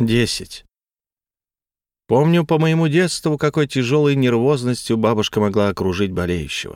10. Помню по моему детству, какой тяжелой нервозностью бабушка могла окружить болеющего.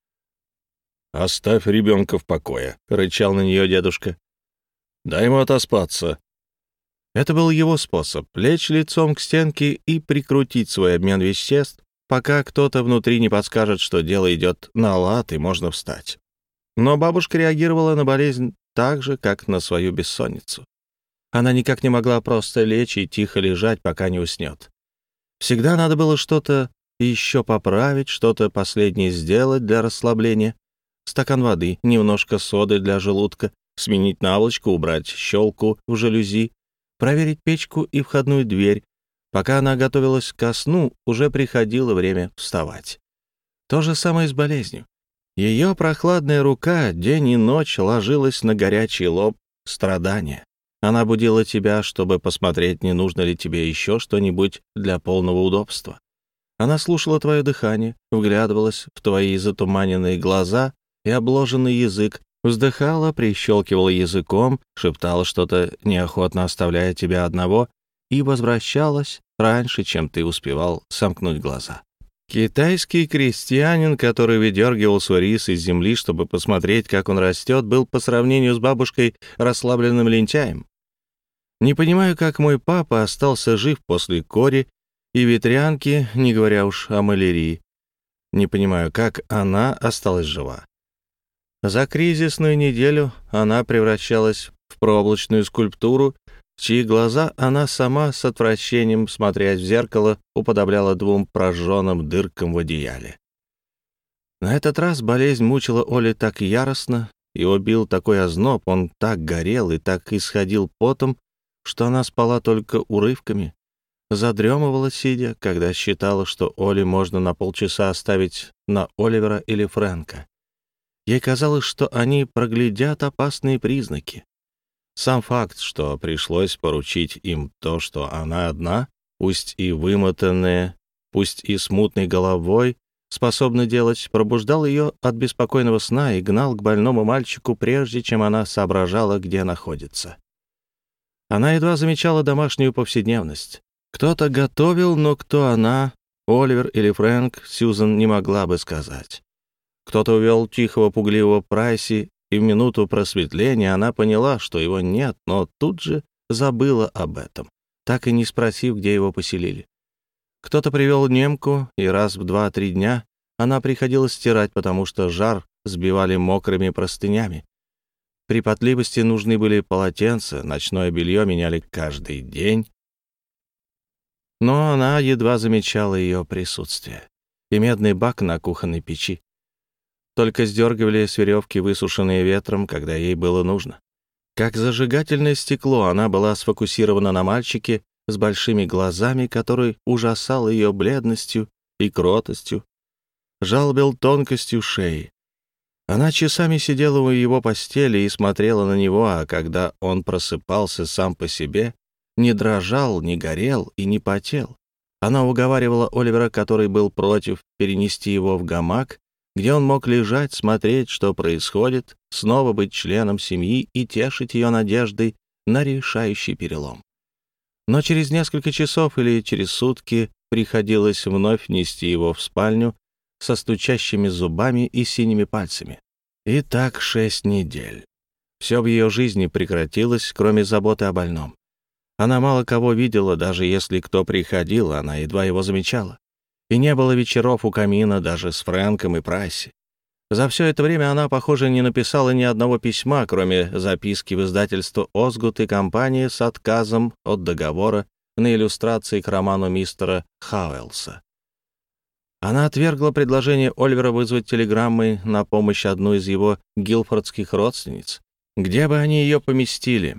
«Оставь ребенка в покое», — рычал на нее дедушка. «Дай ему отоспаться». Это был его способ — лечь лицом к стенке и прикрутить свой обмен веществ, пока кто-то внутри не подскажет, что дело идет на лад и можно встать. Но бабушка реагировала на болезнь так же, как на свою бессонницу. Она никак не могла просто лечь и тихо лежать, пока не уснет. Всегда надо было что-то еще поправить, что-то последнее сделать для расслабления. Стакан воды, немножко соды для желудка, сменить наволочку, убрать щелку в жалюзи, проверить печку и входную дверь. Пока она готовилась ко сну, уже приходило время вставать. То же самое с болезнью. Ее прохладная рука день и ночь ложилась на горячий лоб страдания. Она будила тебя, чтобы посмотреть, не нужно ли тебе еще что-нибудь для полного удобства. Она слушала твое дыхание, вглядывалась в твои затуманенные глаза и обложенный язык, вздыхала, прищелкивала языком, шептала что-то, неохотно оставляя тебя одного, и возвращалась раньше, чем ты успевал сомкнуть глаза. Китайский крестьянин, который выдергивал свой рис из земли, чтобы посмотреть, как он растет, был по сравнению с бабушкой расслабленным лентяем. Не понимаю, как мой папа остался жив после кори и ветрянки, не говоря уж о малярии. Не понимаю, как она осталась жива. За кризисную неделю она превращалась в проволочную скульптуру, в чьи глаза она сама с отвращением, смотрясь в зеркало, уподобляла двум прожженным дыркам в одеяле. На этот раз болезнь мучила Оли так яростно, его бил такой озноб, он так горел и так исходил потом, что она спала только урывками, задремывала, сидя, когда считала, что Оле можно на полчаса оставить на Оливера или Фрэнка. Ей казалось, что они проглядят опасные признаки. Сам факт, что пришлось поручить им то, что она одна, пусть и вымотанная, пусть и смутной головой, способна делать, пробуждал ее от беспокойного сна и гнал к больному мальчику, прежде чем она соображала, где находится. Она едва замечала домашнюю повседневность. Кто-то готовил, но кто она, Оливер или Фрэнк, Сьюзан не могла бы сказать. Кто-то увел тихого, пугливого Прайси, и в минуту просветления она поняла, что его нет, но тут же забыла об этом, так и не спросив, где его поселили. Кто-то привел немку, и раз в 2-3 дня она приходила стирать, потому что жар сбивали мокрыми простынями. При потливости нужны были полотенца, ночное белье меняли каждый день. Но она едва замечала ее присутствие. И медный бак на кухонной печи. Только сдергивали с веревки, высушенные ветром, когда ей было нужно. Как зажигательное стекло, она была сфокусирована на мальчике с большими глазами, который ужасал ее бледностью и кротостью, жалобил тонкостью шеи. Она часами сидела у его постели и смотрела на него, а когда он просыпался сам по себе, не дрожал, не горел и не потел. Она уговаривала Оливера, который был против, перенести его в гамак, где он мог лежать, смотреть, что происходит, снова быть членом семьи и тешить ее надеждой на решающий перелом. Но через несколько часов или через сутки приходилось вновь нести его в спальню со стучащими зубами и синими пальцами. И так 6 недель. Все в ее жизни прекратилось, кроме заботы о больном. Она мало кого видела, даже если кто приходил, она едва его замечала. И не было вечеров у камина даже с Фрэнком и Прайси. За все это время она, похоже, не написала ни одного письма, кроме записки в издательство «Озгут» и компании с отказом от договора на иллюстрации к роману мистера Хауэлса. Она отвергла предложение Оливера вызвать телеграммой на помощь одну из его гилфордских родственниц. Где бы они ее поместили?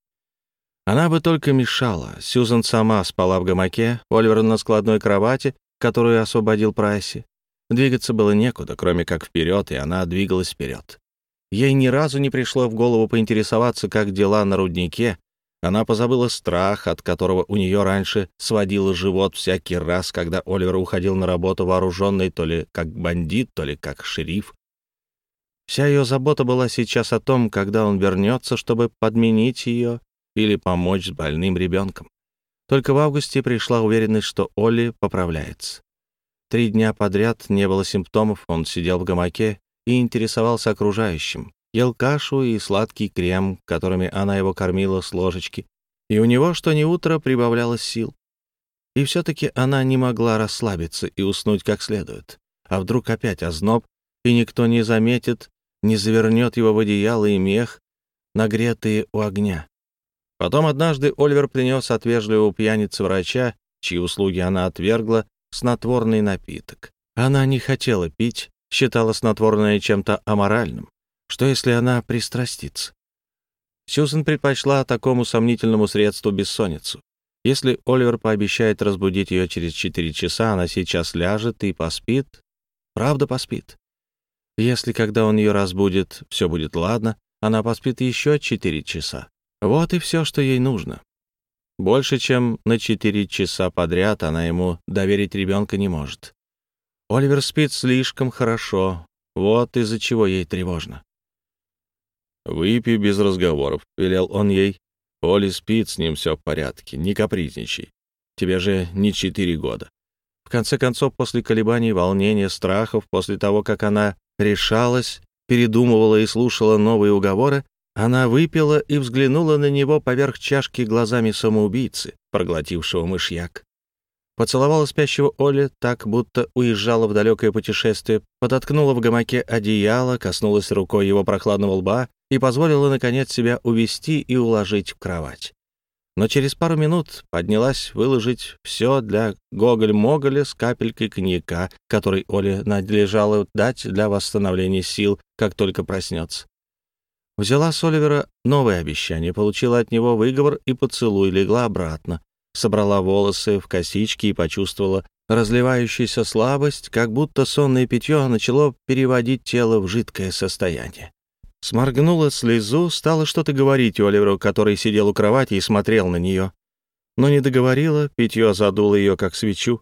Она бы только мешала. Сьюзан сама спала в гамаке, Оливер на складной кровати, которую освободил Прайси. Двигаться было некуда, кроме как вперед, и она двигалась вперед. Ей ни разу не пришло в голову поинтересоваться, как дела на руднике. Она позабыла страх, от которого у нее раньше сводило живот всякий раз, когда Оливер уходил на работу вооруженный то ли как бандит, то ли как шериф. Вся ее забота была сейчас о том, когда он вернется, чтобы подменить ее или помочь с больным ребенком. Только в августе пришла уверенность, что Олли поправляется. 3 дня подряд не было симптомов, он сидел в гамаке и интересовался окружающим, ел кашу и сладкий крем, которыми она его кормила с ложечки, и у него что ни утро прибавлялось сил. И все-таки она не могла расслабиться и уснуть как следует. А вдруг опять озноб, и никто не заметит, не завернет его в одеяло и мех, нагретые у огня. Потом однажды Оливер принес от вежливого пьяницы врача, чьи услуги она отвергла, снотворный напиток. Она не хотела пить, считала снотворное чем-то аморальным. Что, если она пристрастится? Сьюзен предпочла такому сомнительному средству бессонницу. Если Оливер пообещает разбудить ее через 4 часа, она сейчас ляжет и поспит. Правда, поспит. Если, когда он ее разбудит, все будет ладно, она поспит еще 4 часа. Вот и все, что ей нужно. Больше, чем на 4 часа подряд она ему доверить ребенка не может. Оливер спит слишком хорошо, вот из-за чего ей тревожно. «Выпей без разговоров», — велел он ей. «Оли спит, с ним все в порядке, не капризничай. Тебе же не 4 года». В конце концов, после колебаний, волнения, страхов, после того, как она решалась, передумывала и слушала новые уговоры, она выпила и взглянула на него поверх чашки глазами самоубийцы, проглотившего мышьяк. Поцеловала спящего Олли так, будто уезжала в далекое путешествие, подоткнула в гамаке одеяло, коснулась рукой его прохладного лба и позволила, наконец, себя увести и уложить в кровать. Но через пару минут поднялась выложить все для гоголь-моголя с капелькой коньяка, который Оле надлежало дать для восстановления сил, как только проснется. Взяла с Оливера новое обещание, получила от него выговор и поцелуй, легла обратно, собрала волосы в косички и почувствовала разливающуюся слабость, как будто сонное питье начало переводить тело в жидкое состояние. Сморгнула слезу, стала что-то говорить Оливеру, который сидел у кровати и смотрел на нее. Но не договорила, питье задуло ее, как свечу.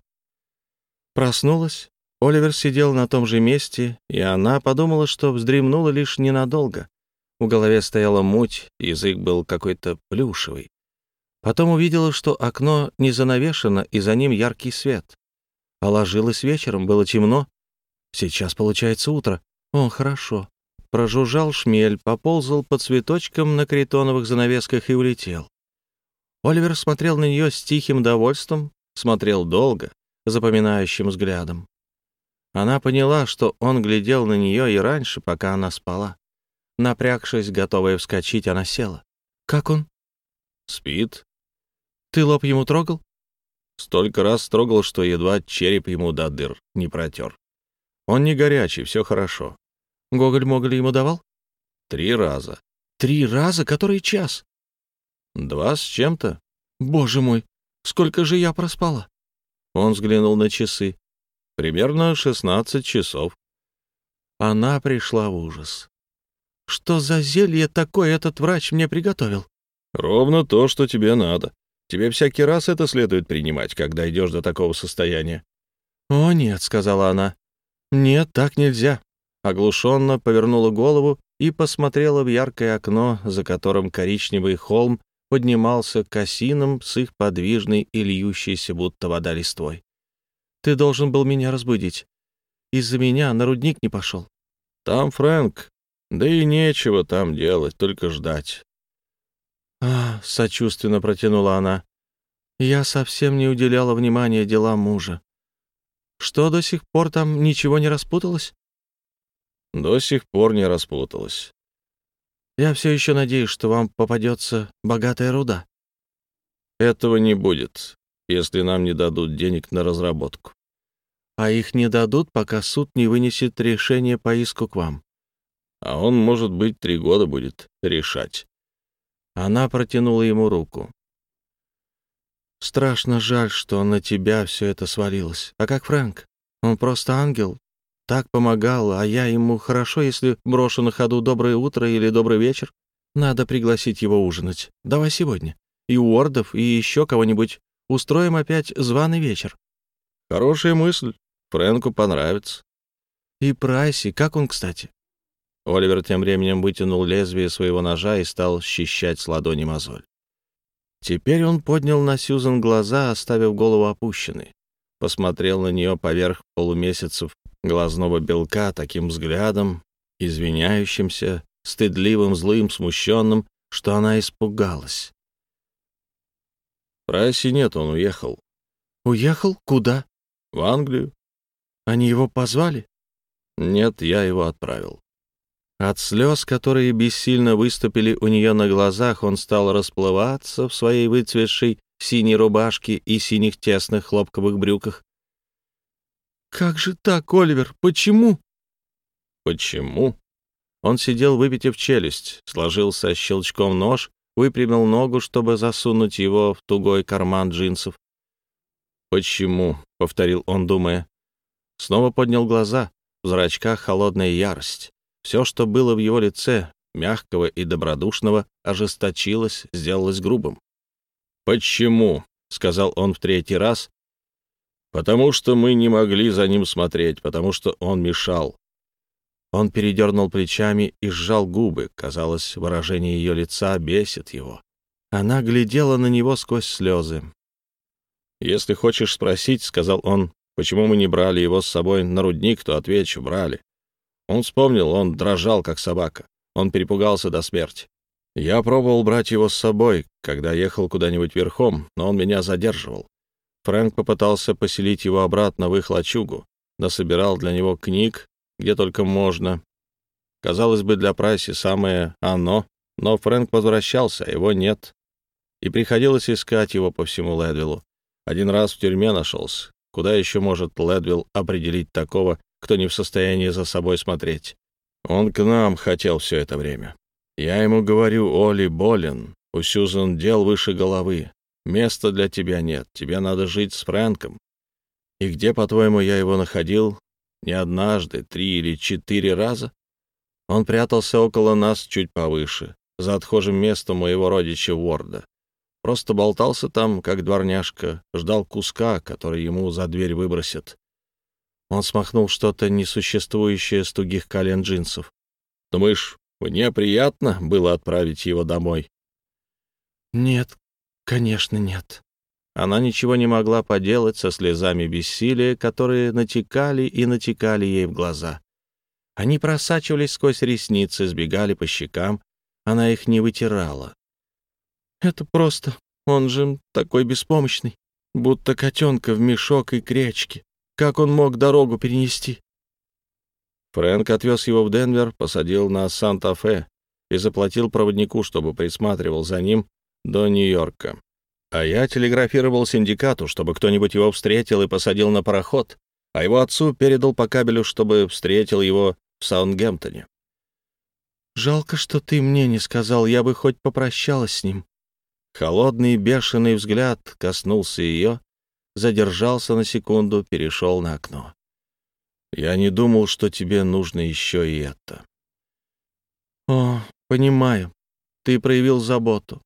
Проснулась. Оливер сидел на том же месте, и она подумала, что вздремнула лишь ненадолго. В голове стояла муть, язык был какой-то плюшевый. Потом увидела, что окно не занавешено, и за ним яркий свет. А ложилась вечером, было темно. Сейчас получается утро. О, хорошо. Прожужжал шмель, поползал по цветочкам на критоновых занавесках и улетел. Оливер смотрел на нее с тихим довольством, смотрел долго, запоминающим взглядом. Она поняла, что он глядел на нее и раньше, пока она спала. Напрягшись, готовая вскочить, она села. «Как он?» «Спит». «Ты лоб ему трогал?» Столько раз трогал, что едва череп ему до дыр не протер. Он не горячий, все хорошо. Гоголь-моголь ему давал? 3 раза. 3 раза? Который час? 2 с чем-то. Боже мой, сколько же я проспала? Он взглянул на часы. Примерно 16 часов. Она пришла в ужас. Что за зелье такое этот врач мне приготовил? Ровно то, что тебе надо. Тебе всякий раз это следует принимать, когда идешь до такого состояния. О, нет, сказала она. Нет, так нельзя. Оглушенно повернула голову и посмотрела в яркое окно, за которым коричневый холм поднимался к осинам с их подвижной и льющейся, будто вода, листвой. «Ты должен был меня разбудить. Из-за меня на рудник не пошел». «Там Фрэнк. Да и нечего там делать, только ждать». Сочувственно протянула она. «Я совсем не уделяла внимания делам мужа. Что, до сих пор там ничего не распуталось?» «До сих пор не распуталось». «Я все еще надеюсь, что вам попадется богатая руда». «Этого не будет, если нам не дадут денег на разработку». «А их не дадут, пока суд не вынесет решение по иску к вам». «А он, может быть, 3 года будет решать». Она протянула ему руку. «Страшно жаль, что на тебя все это свалилось. А как Фрэнк? Он просто ангел. Так помогал, а я ему хорошо, если брошу на ходу «доброе утро» или «добрый вечер». Надо пригласить его ужинать. Давай сегодня. И Уордов, и еще кого-нибудь. Устроим опять званый вечер». «Хорошая мысль. Фрэнку понравится». «И Прайси, как он, кстати?» Оливер тем временем вытянул лезвие своего ножа и стал счищать с ладони мозоль. Теперь он поднял на Сьюзен глаза, оставив голову опущенной. Посмотрел на нее поверх полумесяцев глазного белка таким взглядом, извиняющимся, стыдливым, злым, смущенным, что она испугалась. Прайси нет, он уехал. «Уехал? Куда?» В Англию. Они его позвали? Нет, я его отправил. От слез, которые бессильно выступили у нее на глазах, он стал расплываться в своей выцветшей синей рубашке и синих тесных хлопковых брюках. «Как же так, Оливер? Почему?» Почему? Он сидел, выпитив челюсть, сложил со щелчком нож, выпрямил ногу, чтобы засунуть его в тугой карман джинсов. Почему? — повторил он, думая. Снова поднял глаза, в зрачках холодная ярость. Все, что было в его лице, мягкого и добродушного, ожесточилось, сделалось грубым. Почему? — сказал он в третий раз. Потому что мы не могли за ним смотреть, потому что он мешал. Он передернул плечами и сжал губы. Казалось, выражение ее лица бесит его. Она глядела на него сквозь слезы. «Если хочешь спросить, — сказал он, — почему мы не брали его с собой на рудник, то отвечу, брали. Он вспомнил, он дрожал, как собака. Он перепугался до смерти. Я пробовал брать его с собой, когда ехал куда-нибудь верхом, но он меня задерживал. Фрэнк попытался поселить его обратно в их лачугу, насобирал для него книг, где только можно. Казалось бы, для Прайси самое оно, но Фрэнк возвращался, а его нет. И приходилось искать его по всему Лэдвиллу. Один раз в тюрьме нашелся. Куда еще может Лэдвилл определить такого, кто не в состоянии за собой смотреть? Он к нам хотел все это время. Я ему говорю: Оли болен, у Сьюзен дел выше головы. Места для тебя нет, тебе надо жить с Фрэнком. И где, по-твоему, я его находил? Не однажды, 3 или 4 раза. Он прятался около нас чуть повыше, за отхожим местом моего родича Уорда. Просто болтался там, как дворняжка, ждал куска, который ему за дверь выбросят. Он смахнул что-то несуществующее с тугих колен джинсов. Думаешь, мне приятно было отправить его домой? Нет, конечно, нет. Она ничего не могла поделать со слезами бессилия, которые натекали и натекали ей в глаза. Они просачивались сквозь ресницы, сбегали по щекам. Она их не вытирала. Это просто... Он же такой беспомощный, будто котенка в мешок и крячки. Как он мог дорогу перенести? Фрэнк отвез его в Денвер, посадил на Санта-Фе и заплатил проводнику, чтобы присматривал за ним до Нью-Йорка. А я телеграфировал синдикату, чтобы кто-нибудь его встретил и посадил на пароход, а его отцу передал по кабелю, чтобы встретил его в Саутгемптоне. «Жалко, что ты мне не сказал, я бы хоть попрощалась с ним». Холодный бешеный взгляд коснулся ее, задержался на секунду, перешел на окно. «Я не думал, что тебе нужно еще и это». «О, понимаю. Ты проявил заботу.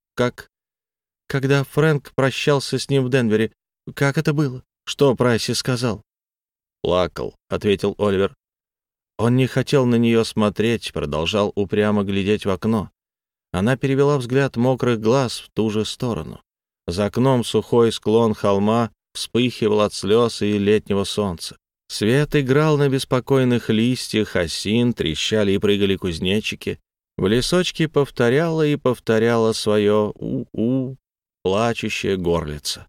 Когда Фрэнк прощался с ним в Денвере, как это было? Что Прайси сказал?» «Плакал», — ответил Оливер. Он не хотел на нее смотреть, продолжал упрямо глядеть в окно. Она перевела взгляд мокрых глаз в ту же сторону. За окном сухой склон холма вспыхивал от слез и летнего солнца. Свет играл на беспокойных листьях осин, трещали и прыгали кузнечики. В лесочке повторяла и повторяла свое «у-у», плачущая горлица.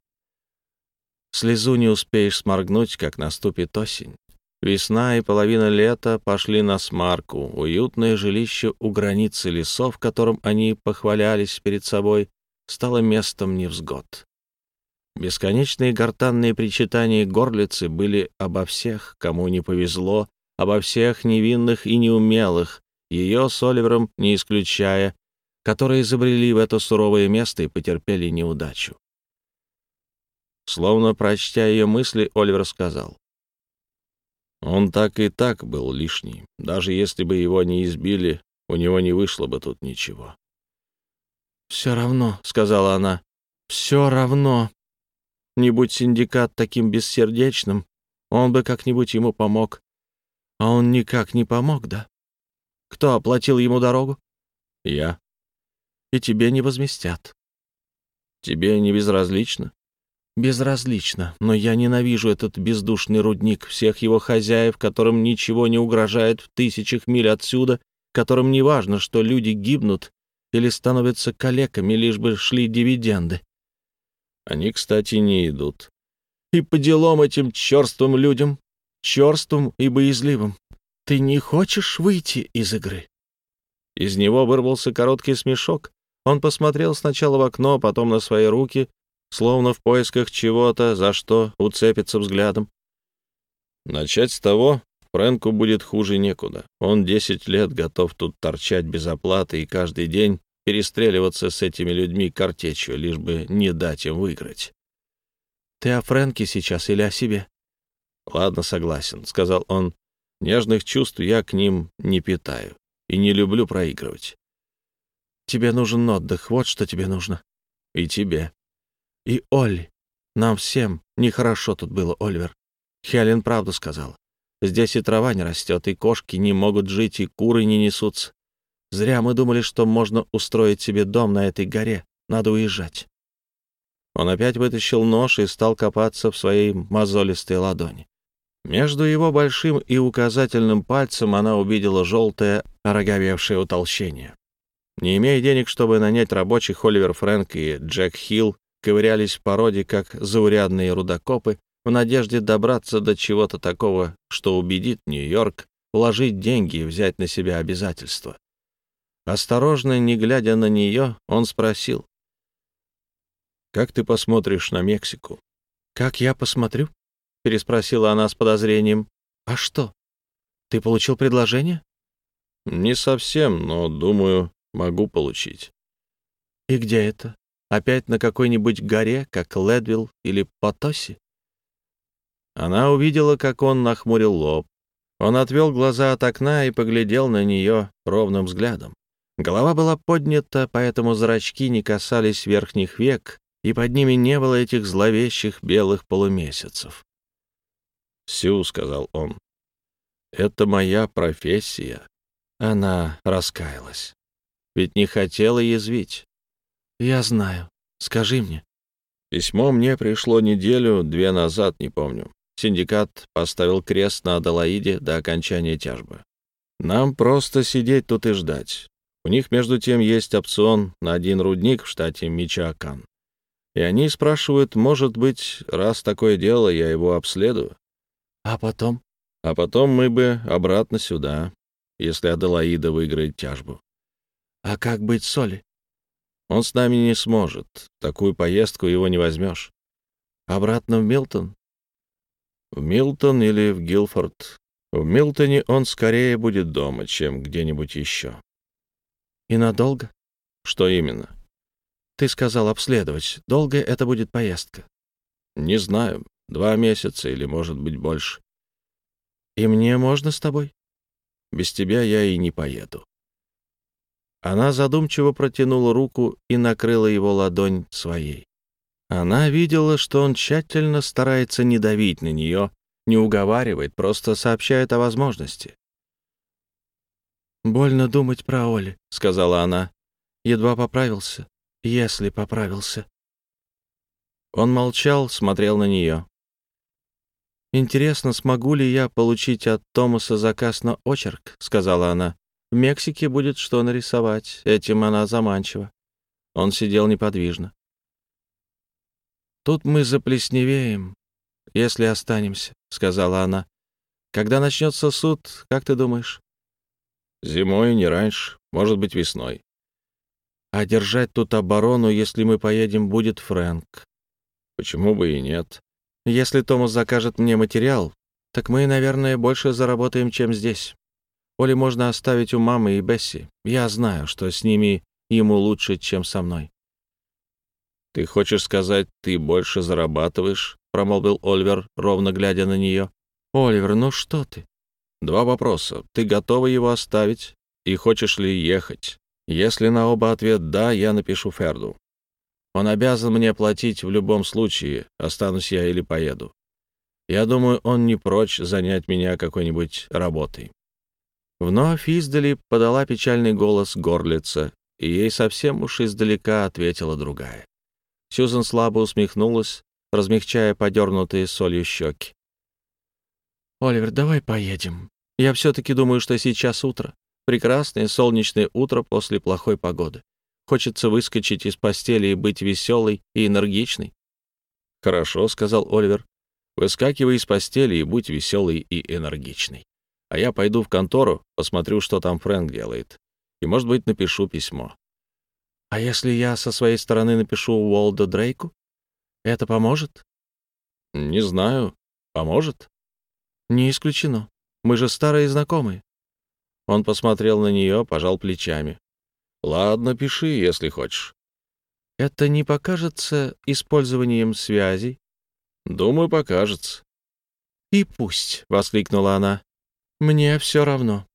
Слезу не успеешь сморгнуть, как наступит осень. Весна и половина лета пошли насмарку. Уютное жилище у границы лесов, которым они похвалялись перед собой, стало местом невзгод. Бесконечные гортанные причитания горлицы были обо всех, кому не повезло, обо всех невинных и неумелых, ее с Оливером не исключая, которые забрели в это суровое место и потерпели неудачу. Словно прочтя ее мысли, Оливер сказал: «Он так и так был лишний. Даже если бы его не избили, у него не вышло бы тут ничего». «Все равно», — сказала она, — «все равно. Не будь синдикат таким бессердечным, он бы как-нибудь ему помог. А он никак не помог, да? Кто оплатил ему дорогу?» «Я». «И тебе не возместят». Тебе не безразлично? Безразлично, но я ненавижу этот бездушный рудник, всех его хозяев, которым ничего не угрожает в тысячах миль отсюда, которым не важно, что люди гибнут или становятся калеками, лишь бы шли дивиденды. Они, кстати, не идут. И по делам этим черствым людям, черствым и боязливым. Ты не хочешь выйти из игры?» Из него вырвался короткий смешок. Он посмотрел сначала в окно, потом на свои руки, словно в поисках чего-то, за что уцепиться взглядом. Начать с того, Фрэнку будет хуже некуда. Он 10 лет готов тут торчать без оплаты и каждый день перестреливаться с этими людьми картечью, лишь бы не дать им выиграть. «Ты о Фрэнке сейчас или о себе?» «Ладно, согласен», — сказал он. «Нежных чувств я к ним не питаю и не люблю проигрывать». «Тебе нужен отдых, вот что тебе нужно. И тебе». «И Олли. Нам всем нехорошо тут было, Оливер. Хелен правду сказала. Здесь и трава не растет, и кошки не могут жить, и куры не несутся. Зря мы думали, что можно устроить себе дом на этой горе. Надо уезжать». Он опять вытащил нож и стал копаться в своей мозолистой ладони. Между его большим и указательным пальцем она увидела желтое, ороговевшее утолщение. Не имея денег, чтобы нанять рабочих, Оливер Фрэнк и Джек Хилл ковырялись в породе, как заурядные рудокопы, в надежде добраться до чего-то такого, что убедит Нью-Йорк вложить деньги и взять на себя обязательства. Осторожно, не глядя на нее, он спросил: «Как ты посмотришь на Мексику?» «Как я посмотрю?» — переспросила она с подозрением. «А что? Ты получил предложение?» «Не совсем, но, думаю, могу получить». «И где это? Опять на какой-нибудь горе, как Ледвилл или Потоси?» Она увидела, как он нахмурил лоб. Он отвел глаза от окна и поглядел на нее ровным взглядом. Голова была поднята, поэтому зрачки не касались верхних век, и под ними не было этих зловещих белых полумесяцев. «Сью», — сказал он, — «это моя профессия». Она раскаялась. Ведь не хотела язвить. «Я знаю. Скажи мне». Письмо мне пришло неделю-две назад, не помню. Синдикат поставил крест на Аделаиде до окончания тяжбы. Нам просто сидеть тут и ждать. У них, между тем, есть опцион на один рудник в штате Мичоакан. И они спрашивают, может быть, раз такое дело, я его обследую. А потом? А потом мы бы обратно сюда, если Аделаида выиграет тяжбу. А как быть с Олли? Он с нами не сможет. Такую поездку его не возьмешь. Обратно в Милтон? В Милтон или в Гилфорд. В Милтоне он скорее будет дома, чем где-нибудь еще. И надолго? Что именно? Ты сказал обследовать. Долго это будет поездка? Не знаю. 2 месяца или, может быть, больше. И мне можно с тобой? Без тебя я и не поеду. Она задумчиво протянула руку и накрыла его ладонь своей. Она видела, что он тщательно старается не давить на нее, не уговаривает, просто сообщает о возможности. «Больно думать про Оли», — сказала она. «Едва поправился, если поправился». Он молчал, смотрел на нее. «Интересно, смогу ли я получить от Томаса заказ на очерк?» — сказала она. «В Мексике будет что нарисовать, этим она заманчива». Он сидел неподвижно. «Тут мы заплесневеем, если останемся», — сказала она. «Когда начнется суд, как ты думаешь?» «Зимой, не раньше, может быть, весной». «А держать тут оборону, если мы поедем, будет Фрэнк». «Почему бы и нет?» «Если Томас закажет мне материал, так мы, наверное, больше заработаем, чем здесь. Оли можно оставить у мамы и Бесси. Я знаю, что с ними ему лучше, чем со мной». «Ты хочешь сказать, ты больше зарабатываешь?» — промолвил Оливер, ровно глядя на нее. «Оливер, ну что ты?» 2 вопроса. Ты готова его оставить? И хочешь ли ехать? Если на оба ответ «да», я напишу Ферду. Он обязан мне платить в любом случае, останусь я или поеду. Я думаю, он не прочь занять меня какой-нибудь работой». Вновь издали подала печальный голос горлица, и ей совсем уж издалека ответила другая. Сьюзен слабо усмехнулась, размягчая подернутые солью щеки. «Оливер, давай поедем. Я все-таки думаю, что сейчас утро. Прекрасное солнечное утро после плохой погоды. Хочется выскочить из постели и быть веселой и энергичной». «Хорошо», — сказал Оливер. «Выскакивай из постели и будь веселой и энергичной. А я пойду в контору, посмотрю, что там Фрэнк делает. И, может быть, напишу письмо». «А если я со своей стороны напишу Уолду Дрейку? Это поможет?» «Не знаю. Поможет?» «Не исключено. Мы же старые знакомые». Он посмотрел на нее, пожал плечами. «Ладно, пиши, если хочешь». «Это не покажется использованием связей?» «Думаю, покажется». «И пусть», — воскликнула она. «Мне все равно».